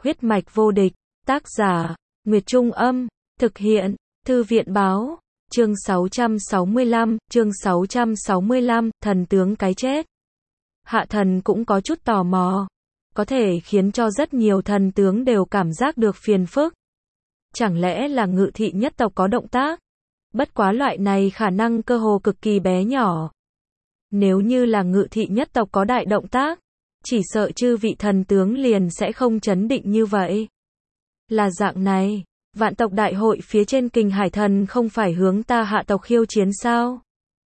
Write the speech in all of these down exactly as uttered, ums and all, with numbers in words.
Huyết mạch vô địch, tác giả, Nguyệt Trung Âm, thực hiện, Thư viện Báo, chương sáu trăm sáu mươi lăm, chương sáu trăm sáu mươi lăm, thần tướng cái chết. Hạ thần cũng có chút tò mò, có thể khiến cho rất nhiều thần tướng đều cảm giác được phiền phức. Chẳng lẽ là Ngự thị nhất tộc có động tác? Bất quá loại này khả năng cơ hồ cực kỳ bé nhỏ. Nếu như là Ngự thị nhất tộc có đại động tác, chỉ sợ chư vị thần tướng liền sẽ không chấn định như vậy. Là dạng này, vạn tộc đại hội phía trên Kình Hải Thần không phải hướng ta Hạ tộc khiêu chiến sao?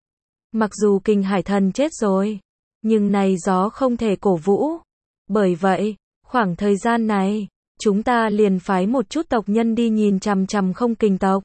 Mặc dù Kình Hải Thần chết rồi, nhưng này gió không thể cổ vũ. Bởi vậy, khoảng thời gian này, chúng ta liền phái một chút tộc nhân đi nhìn chằm chằm Không Kình tộc.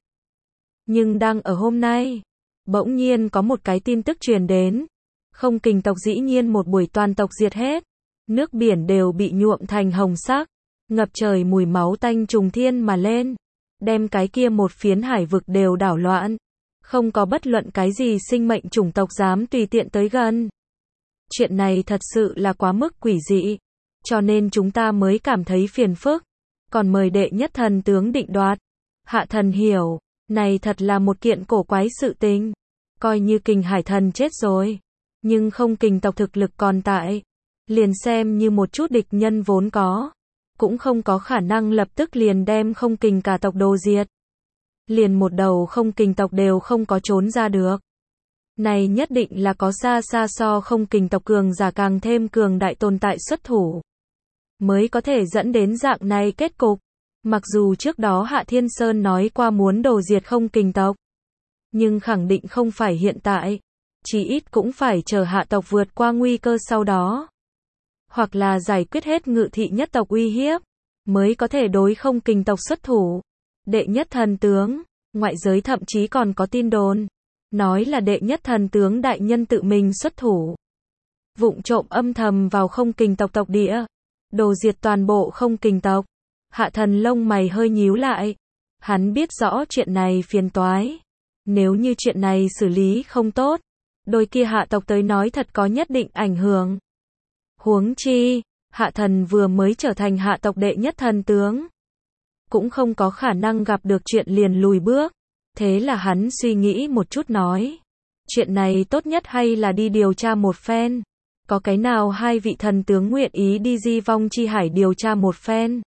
Nhưng đang ở hôm nay, bỗng nhiên có một cái tin tức truyền đến. Không Kình tộc dĩ nhiên một buổi toàn tộc diệt hết. Nước biển đều bị nhuộm thành hồng sắc, ngập trời mùi máu tanh trùng thiên mà lên, đem cái kia một phiến hải vực đều đảo loạn. Không có bất luận cái gì sinh mệnh chủng tộc dám tùy tiện tới gần. Chuyện này thật sự là quá mức quỷ dị, cho nên chúng ta mới cảm thấy phiền phức, còn mời đệ nhất thần tướng định đoạt. Hạ thần hiểu, này thật là một kiện cổ quái sự tình. Coi như Kình Hải Thần chết rồi, nhưng Không Kình tộc thực lực còn tại, liền xem như một chút địch nhân vốn có, cũng không có khả năng lập tức liền đem Không Kình cả tộc đồ diệt. Liền một đầu Không Kình tộc đều không có trốn ra được. Này nhất định là có xa xa so Không Kình tộc cường giả càng thêm cường đại tồn tại xuất thủ, mới có thể dẫn đến dạng này kết cục. Mặc dù trước đó Hạ Thiên Sơn nói qua muốn đồ diệt Không Kình tộc, nhưng khẳng định không phải hiện tại, chí ít cũng phải chờ Hạ tộc vượt qua nguy cơ sau đó, hoặc là giải quyết hết Ngự thị nhất tộc uy hiếp, mới có thể đối Không Kình tộc xuất thủ. Đệ nhất thần tướng, ngoại giới thậm chí còn có tin đồn, nói là đệ nhất thần tướng đại nhân tự mình xuất thủ, vụng trộm âm thầm vào Không Kình tộc tộc địa, đồ diệt toàn bộ Không Kình tộc. Hạ thần lông mày hơi nhíu lại, hắn biết rõ chuyện này phiền toái, nếu như chuyện này xử lý không tốt, đôi kia Hạ tộc tới nói thật có nhất định ảnh hưởng. Huống chi, Hạ thần vừa mới trở thành Hạ tộc đệ nhất thần tướng, cũng không có khả năng gặp được chuyện liền lùi bước. Thế là hắn suy nghĩ một chút nói, chuyện này tốt nhất hay là đi điều tra một phen. Có cái nào hai vị thần tướng nguyện ý đi Di Vong Chi Hải điều tra một phen?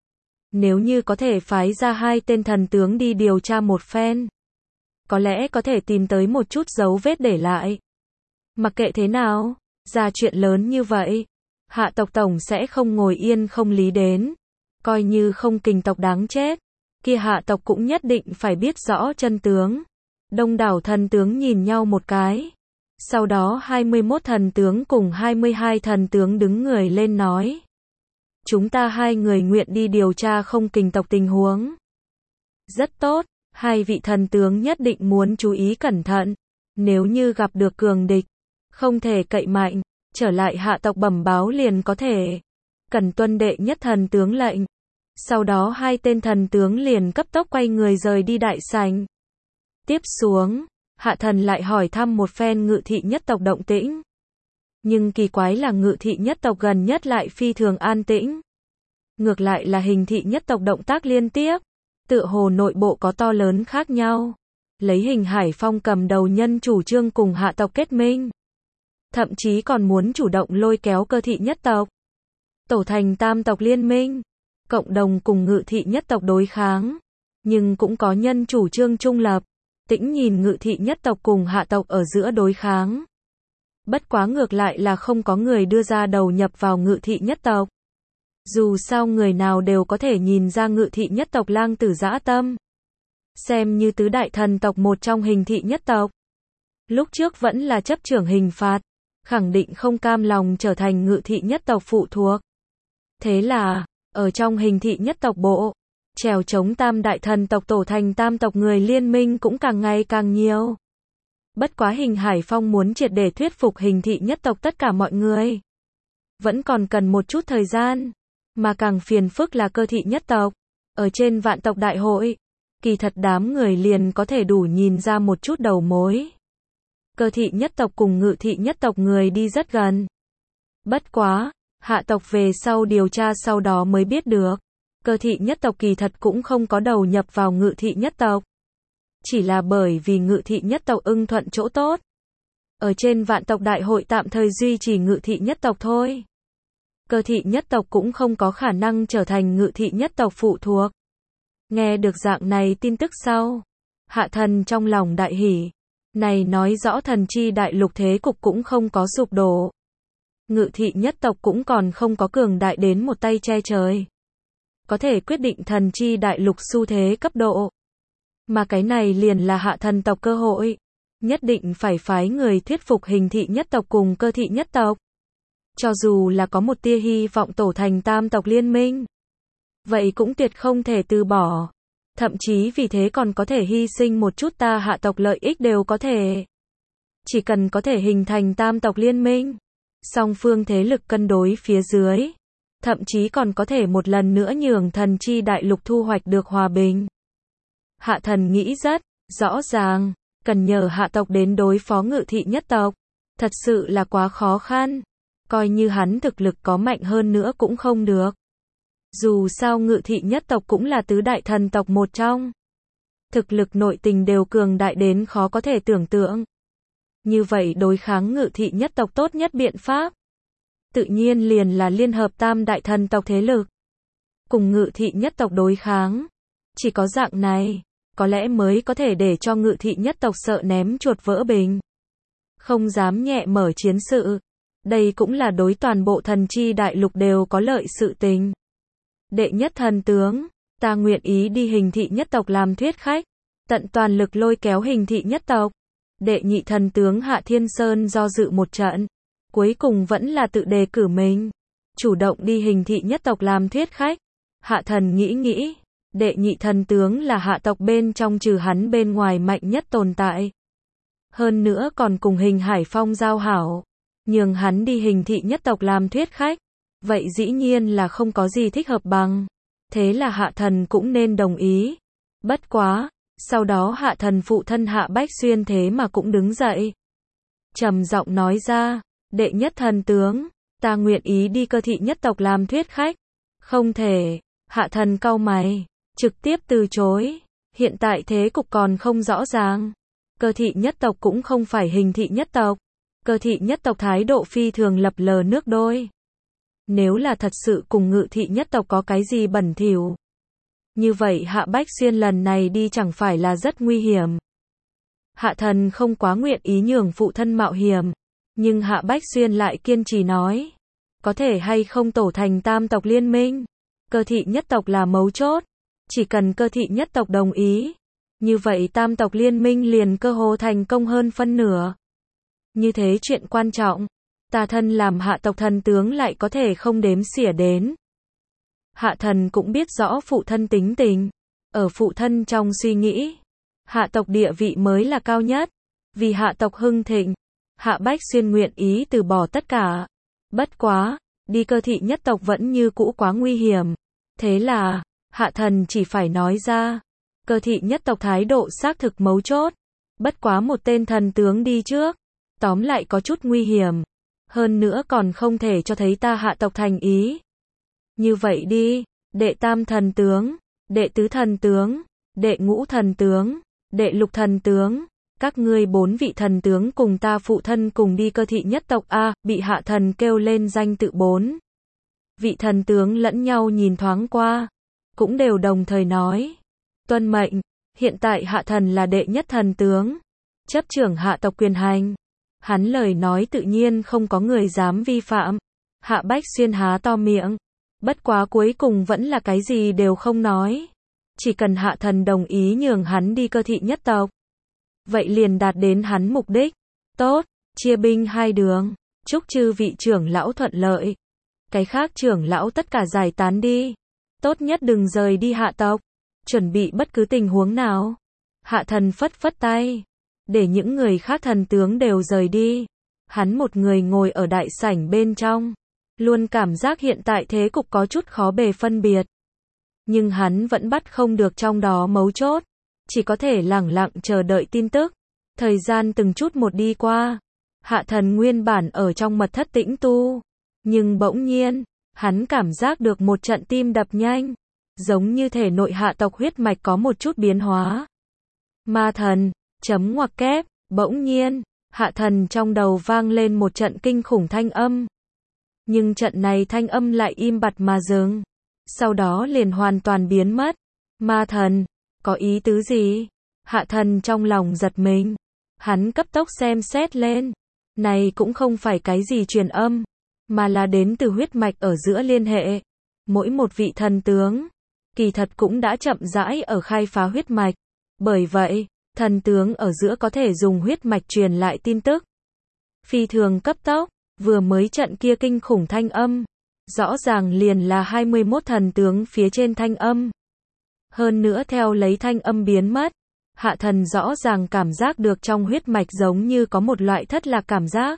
Nếu như có thể phái ra hai tên thần tướng đi điều tra một phen, có lẽ có thể tìm tới một chút dấu vết để lại. Mặc kệ thế nào, ra chuyện lớn như vậy, Hạ tộc tổng sẽ không ngồi yên không lý đến. Coi như Không Kình tộc đáng chết, kia Hạ tộc cũng nhất định phải biết rõ chân tướng. Đông đảo thần tướng nhìn nhau một cái. Sau đó hai mươi mốt thần tướng cùng hai mươi hai thần tướng đứng người lên nói, chúng ta hai người nguyện đi điều tra Không Kình tộc tình huống. Rất tốt, hai vị thần tướng nhất định muốn chú ý cẩn thận. Nếu như gặp được cường địch, không thể cậy mạnh, trở lại Hạ tộc bẩm báo liền có thể. Cần tuân đệ nhất thần tướng lệnh. Sau đó hai tên thần tướng liền cấp tốc quay người rời đi đại sảnh. Tiếp xuống, Hạ thần lại hỏi thăm một phen Ngự thị nhất tộc động tĩnh. Nhưng kỳ quái là Ngự thị nhất tộc gần nhất lại phi thường an tĩnh. Ngược lại là Hình thị nhất tộc động tác liên tiếp, tựa hồ nội bộ có to lớn khác nhau. Lấy Hình Hải Phong cầm đầu nhân chủ trương cùng Hạ tộc kết minh, thậm chí còn muốn chủ động lôi kéo Cơ thị nhất tộc, tổ thành tam tộc liên minh, cộng đồng cùng Ngự thị nhất tộc đối kháng. Nhưng cũng có nhân chủ trương trung lập, tĩnh nhìn Ngự thị nhất tộc cùng Hạ tộc ở giữa đối kháng. Bất quá ngược lại là không có người đưa ra đầu nhập vào Ngự thị nhất tộc. Dù sao người nào đều có thể nhìn ra Ngự thị nhất tộc lang tử dã tâm. Xem như tứ đại thần tộc một trong Hình thị nhất tộc, lúc trước vẫn là chấp trưởng hình phạt, khẳng định không cam lòng trở thành Ngự thị nhất tộc phụ thuộc. Thế là, ở trong Hình thị nhất tộc bộ, trèo chống tam đại thần tộc tổ thành tam tộc người liên minh cũng càng ngày càng nhiều. Bất quá Hình Hải Phong muốn triệt để thuyết phục Hình thị nhất tộc tất cả mọi người, vẫn còn cần một chút thời gian. Mà càng phiền phức là Cơ thị nhất tộc. Ở trên vạn tộc đại hội, kỳ thật đám người liền có thể đủ nhìn ra một chút đầu mối. Cơ thị nhất tộc cùng Ngự thị nhất tộc người đi rất gần. Bất quá, Hạ tộc về sau điều tra sau đó mới biết được, Cơ thị nhất tộc kỳ thật cũng không có đầu nhập vào ngự thị nhất tộc. Chỉ là bởi vì ngự thị nhất tộc ưng thuận chỗ tốt. Ở trên vạn tộc đại hội tạm thời duy trì ngự thị nhất tộc thôi. Cơ thị nhất tộc cũng không có khả năng trở thành ngự thị nhất tộc phụ thuộc. Nghe được dạng này tin tức sau, Hạ Thần trong lòng đại hỉ. Này nói rõ thần chi đại lục thế cục cũng không có sụp đổ. Ngự thị nhất tộc cũng còn không có cường đại đến một tay che trời. Có thể quyết định thần chi đại lục xu thế cấp độ. Mà cái này liền là Hạ Thần tộc cơ hội. Nhất định phải phái người thuyết phục hình thị nhất tộc cùng cơ thị nhất tộc. Cho dù là có một tia hy vọng tổ thành tam tộc liên minh. Vậy cũng tuyệt không thể từ bỏ. Thậm chí vì thế còn có thể hy sinh một chút ta Hạ tộc lợi ích đều có thể. Chỉ cần có thể hình thành tam tộc liên minh. Song phương thế lực cân đối phía dưới. Thậm chí còn có thể một lần nữa nhường thần chi đại lục thu hoạch được hòa bình. Hạ Thần nghĩ rất rõ ràng. Cần nhờ Hạ tộc đến đối phó ngự thị nhất tộc. Thật sự là quá khó khăn. Coi như hắn thực lực có mạnh hơn nữa cũng không được. Dù sao ngự thị nhất tộc cũng là tứ đại thần tộc một trong. Thực lực nội tình đều cường đại đến khó có thể tưởng tượng. Như vậy đối kháng ngự thị nhất tộc tốt nhất biện pháp. Tự nhiên liền là liên hợp tam đại thần tộc thế lực. Cùng ngự thị nhất tộc đối kháng. Chỉ có dạng này, có lẽ mới có thể để cho ngự thị nhất tộc sợ ném chuột vỡ bình. Không dám nhẹ mở chiến sự. Đây cũng là đối toàn bộ thần chi đại lục đều có lợi sự tình. Đệ nhất thần tướng, ta nguyện ý đi hình thị nhất tộc làm thuyết khách, tận toàn lực lôi kéo hình thị nhất tộc. Đệ nhị thần tướng Hạ Thiên Sơn do dự một trận, cuối cùng vẫn là tự đề cử mình, chủ động đi hình thị nhất tộc làm thuyết khách. Hạ Thần nghĩ nghĩ, đệ nhị thần tướng là hạ tộc bên trong trừ hắn bên ngoài mạnh nhất tồn tại. Hơn nữa còn cùng Hình Hải Phong giao hảo, nhường hắn đi hình thị nhất tộc làm thuyết khách. Vậy dĩ nhiên là không có gì thích hợp bằng. Thế là Hạ Thần cũng nên đồng ý. Bất quá, sau đó Hạ Thần phụ thân Hạ Bách Xuyên thế mà cũng đứng dậy. Trầm giọng nói ra, đệ nhất thần tướng, ta nguyện ý đi cơ thị nhất tộc làm thuyết khách. Không thể, Hạ Thần cau mày, trực tiếp từ chối. Hiện tại thế cục còn không rõ ràng. Cơ thị nhất tộc cũng không phải hình thị nhất tộc. Cơ thị nhất tộc thái độ phi thường lập lờ nước đôi. Nếu là thật sự cùng ngự thị nhất tộc có cái gì bẩn thỉu, như vậy Hạ Bách Xuyên lần này đi chẳng phải là rất nguy hiểm. Hạ Thần không quá nguyện ý nhường phụ thân mạo hiểm, nhưng Hạ Bách Xuyên lại kiên trì nói, có thể hay không tổ thành tam tộc liên minh, cơ thị nhất tộc là mấu chốt, chỉ cần cơ thị nhất tộc đồng ý, như vậy tam tộc liên minh liền cơ hồ thành công hơn phân nửa. Như thế chuyện quan trọng, ta thân làm hạ tộc thần tướng lại có thể không đếm xỉa đến. Hạ Thần cũng biết rõ phụ thân tính tình. Ở phụ thân trong suy nghĩ, hạ tộc địa vị mới là cao nhất. Vì hạ tộc hưng thịnh, Hạ Bách Xuyên nguyện ý từ bỏ tất cả. Bất quá, đi cơ thị nhất tộc vẫn như cũ quá nguy hiểm. Thế là, Hạ Thần chỉ phải nói ra, cơ thị nhất tộc thái độ xác thực mấu chốt. Bất quá một tên thần tướng đi trước, tóm lại có chút nguy hiểm. Hơn nữa còn không thể cho thấy ta hạ tộc thành ý. Như vậy đi, đệ tam thần tướng, đệ tứ thần tướng, đệ ngũ thần tướng, đệ lục thần tướng, các ngươi bốn vị thần tướng cùng ta phụ thân cùng đi cơ thị nhất tộc A, bị Hạ Thần kêu lên danh tự bốn. Vị thần tướng lẫn nhau nhìn thoáng qua, cũng đều đồng thời nói, tuân mệnh, hiện tại Hạ Thần là đệ nhất thần tướng, chấp trưởng hạ tộc quyền hành. Hắn lời nói tự nhiên không có người dám vi phạm. Hạ Bách Xuyên há to miệng. Bất quá cuối cùng vẫn là cái gì đều không nói. Chỉ cần Hạ Thần đồng ý nhường hắn đi cơ thị nhất tộc. Vậy liền đạt đến hắn mục đích. Tốt, chia binh hai đường. Chúc chư vị trưởng lão thuận lợi. Cái khác trưởng lão tất cả giải tán đi. Tốt nhất đừng rời đi hạ tộc. Chuẩn bị bất cứ tình huống nào. Hạ Thần phất phất tay. Để những người khác thần tướng đều rời đi. Hắn một người ngồi ở đại sảnh bên trong. Luôn cảm giác hiện tại thế cục có chút khó bề phân biệt. Nhưng hắn vẫn bắt không được trong đó mấu chốt. Chỉ có thể lẳng lặng chờ đợi tin tức. Thời gian từng chút một đi qua. Hạ Thần nguyên bản ở trong mật thất tĩnh tu. Nhưng bỗng nhiên, hắn cảm giác được một trận tim đập nhanh. giống như thể nội hạ tộc huyết mạch có một chút biến hóa. Ma thần, chấm ngoặc kép, bỗng nhiên, hạ thần trong đầu vang lên một trận kinh khủng thanh âm. Nhưng trận này thanh âm lại im bặt mà dừng, sau đó liền hoàn toàn biến mất. Ma thần, có ý tứ gì? Hạ thần trong lòng giật mình, hắn cấp tốc xem xét lên, này cũng không phải cái gì truyền âm, mà là đến từ huyết mạch ở giữa liên hệ. Mỗi một vị thần tướng, kỳ thật cũng đã chậm rãi ở khai phá huyết mạch, bởi vậy, thần tướng ở giữa có thể dùng huyết mạch truyền lại tin tức. Phi thường cấp tốc, vừa mới trận kia kinh khủng thanh âm, rõ ràng liền là hai mươi mốt thần tướng phía trên thanh âm. Hơn nữa theo lấy thanh âm biến mất, hạ thần rõ ràng cảm giác được trong huyết mạch giống như có một loại thất lạc cảm giác.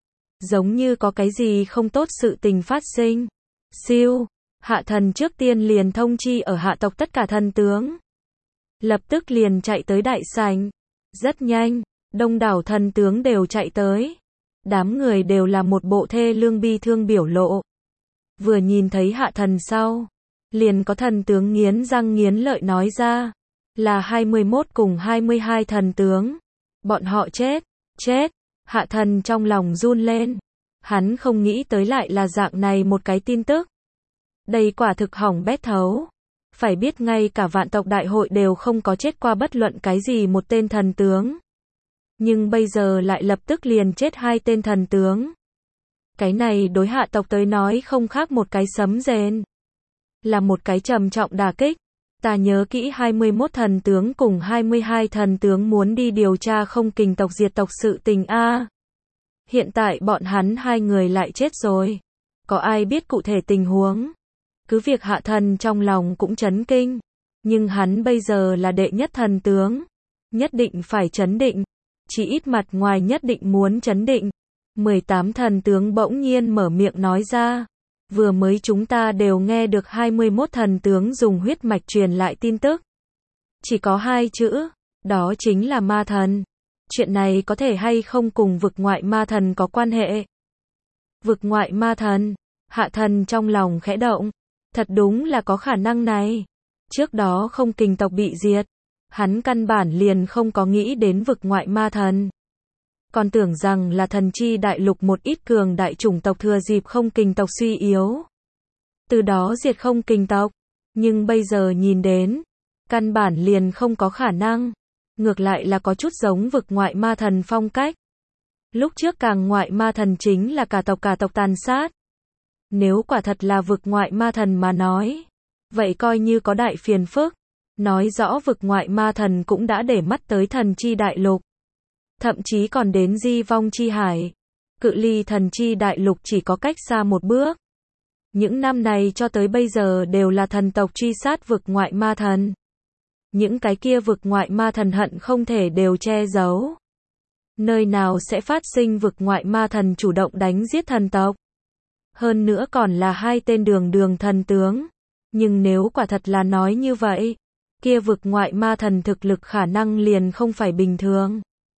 Giống như có cái gì không tốt sự tình phát sinh. Siêu, hạ thần trước tiên liền thông chi ở hạ tộc tất cả thần tướng. Lập tức liền chạy tới đại sảnh. Rất nhanh, đông đảo thần tướng đều chạy tới. Đám người đều là một bộ thê lương bi thương biểu lộ. Vừa nhìn thấy hạ thần sau, liền có thần tướng nghiến răng nghiến lợi nói ra, là hai mươi mốt cùng hai mươi hai thần tướng. Bọn họ chết, chết, hạ thần trong lòng run lên. Hắn không nghĩ tới lại là dạng này một cái tin tức. Đây quả thực hỏng bét thấu. Phải biết ngay cả vạn tộc đại hội đều không có chết qua bất luận cái gì một tên thần tướng. Nhưng bây giờ lại lập tức liền chết hai tên thần tướng. Cái này đối hạ tộc tới nói không khác một cái sấm rền. Là một cái trầm trọng đả kích. Ta nhớ kỹ hai mươi mốt thần tướng cùng hai mươi hai thần tướng muốn đi điều tra không kình tộc diệt tộc sự tình a. Hiện tại bọn hắn hai người lại chết rồi. Có ai biết cụ thể tình huống? Cứ việc hạ thần trong lòng cũng chấn kinh. Nhưng hắn bây giờ là đệ nhất thần tướng. Nhất định phải chấn định. Chỉ ít mặt ngoài nhất định muốn chấn định. mười tám thần tướng bỗng nhiên mở miệng nói ra. Vừa mới chúng ta đều nghe được hai mươi mốt thần tướng dùng huyết mạch truyền lại tin tức. Chỉ có hai chữ, đó chính là ma thần. Chuyện này có thể hay không cùng vực ngoại ma thần có quan hệ? Vực ngoại ma thần, hạ thần trong lòng khẽ động. Thật đúng là có khả năng này. Trước đó không kình tộc bị diệt, hắn căn bản liền không có nghĩ đến vực ngoại ma thần. Còn tưởng rằng là thần chi đại lục một ít cường đại chủng tộc thừa dịp không kình tộc suy yếu. Từ đó diệt không kình tộc. Nhưng bây giờ nhìn đến, căn bản liền không có khả năng. Ngược lại là có chút giống vực ngoại ma thần phong cách. Lúc trước càng ngoại ma thần chính là cả tộc cả tộc tàn sát. Nếu quả thật là vực ngoại ma thần mà nói, vậy coi như có đại phiền phức. Nói rõ vực ngoại ma thần cũng đã để mắt tới thần chi đại lục. Thậm chí còn đến di vong chi hải. Cự ly thần chi đại lục chỉ có cách xa một bước. Những năm này cho tới bây giờ đều là thần tộc truy sát vực ngoại ma thần. Những cái kia vực ngoại ma thần hận không thể đều che giấu. Nơi nào sẽ phát sinh vực ngoại ma thần chủ động đánh giết thần tộc. Hơn nữa còn là hai tên đường đường thần tướng. Nhưng nếu quả thật là nói như vậy, kia vực ngoại ma thần thực lực khả năng liền không phải bình thường.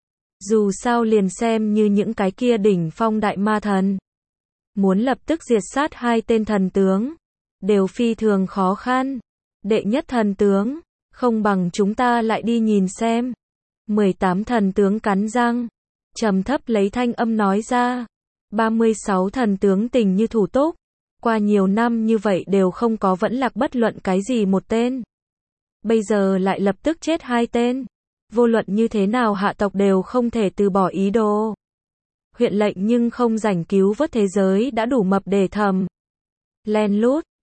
Dù sao liền xem như những cái kia đỉnh phong đại ma thần. Muốn lập tức diệt sát hai tên thần tướng, đều phi thường khó khăn. Đệ nhất thần tướng, không bằng chúng ta lại đi nhìn xem. mười tám thần tướng cắn răng, trầm thấp lấy thanh âm nói ra. ba mươi sáu thần tướng tình như thủ túc. Qua nhiều năm như vậy đều không có vẫn lạc bất luận cái gì một tên. Bây giờ lại lập tức chết hai tên. Vô luận như thế nào hạ tộc đều không thể từ bỏ ý đồ. Huyện lệnh nhưng không rảnh cứu vớt thế giới đã đủ mập để thầm. Len lút,